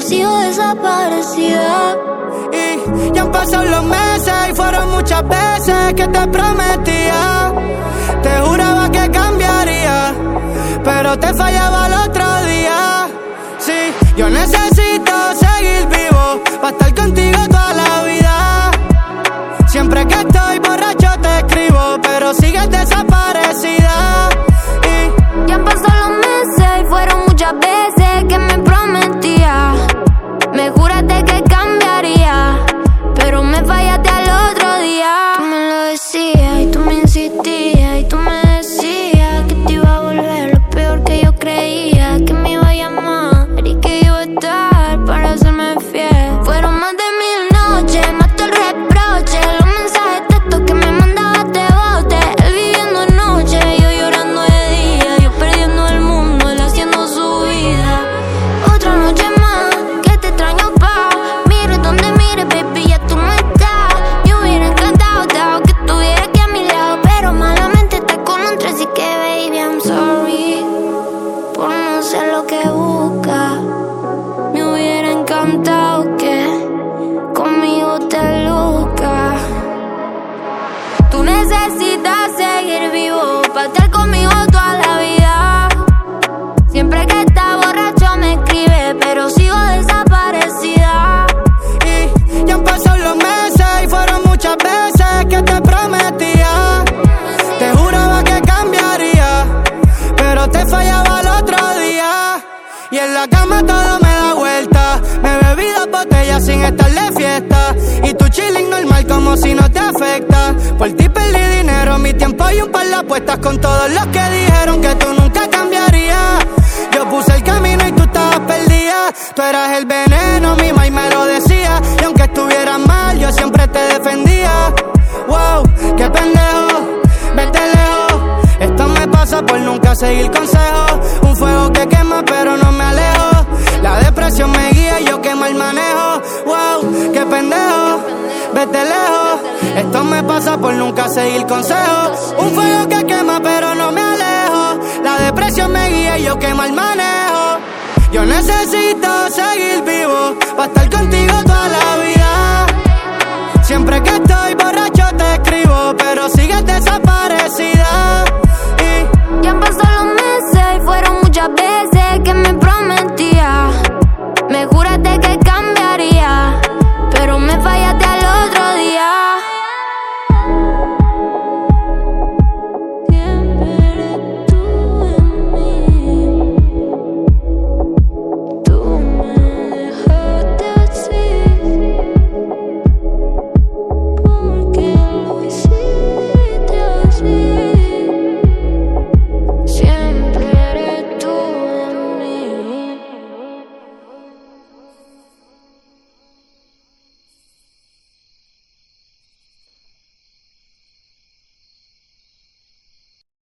sigo desaparecida. Y ya han pasado los meses y fueron muchas veces que te prometía. Te juraba que cambiaría, pero te fallaba el otro día. Sí, yo necesito seguir vivo para estar contigo toda la vida. Siempre que estoy borracho te escribo, pero sigues desaparecida. Y ya han pasado los meses y fueron muchas veces que me prometía. Me juraste que cambiaría, pero me fallaste al otro día. Tú me lo decías y tú me insistías y tú me decías que te iba a volver lo peor que yo creía, que me iba a llamar y que iba a estar para hacerme fiel. Fueron más de 1000 noches, más todo el reproche, los mensajes textos que me mandabas de bote. Él viviendo noche, yo llorando de día, yo perdiendo el mundo, él haciendo su vida. Otra noche más que te extraño pa', mire donde mire, baby, ya tú no estás. Me hubiera encantado que estuvieras aquí a mi lado, pero malamente estás con otro, así que baby, I'm sorry por no ser lo que busca. Me hubiera encantado que conmigo te luzcas. Tú necesitas seguir vivo para estar conmigo toda la vida. Siempre que estás borracho me escribe, pero sigo desaparecida. Y ya han pasado los meses y fueron muchas veces que te prometía. Te juraba que cambiaría, pero te fallaba el otro día. Y en la cama todo me da vuelta. Me bebí 2 botellas sin estar de fiesta. Y tu chilling normal como si no te afecta. Por ti perdí dinero, mi tiempo y un par de apuestas con todos los que dijeron que tú nunca cambiarías. Yo puse el camino y tú estabas perdida. Tú eras el veneno, mi mai me lo decía. Y aunque estuvieras mal, yo siempre te defendía. Wow, qué pendejo, vete lejos. Esto me pasa por nunca seguir consejos. Un fuego que quema pero no me alejo. La depresión me guía y yo quemo el manejo. Wow, qué pendejo, vete lejos. Esto me pasa por nunca seguir consejos. Un fuego que quema pero no me alejo. La depresión me guía y yo quemo el manejo. Yo necesito seguir vivo para estar contigo toda la vida. Siempre que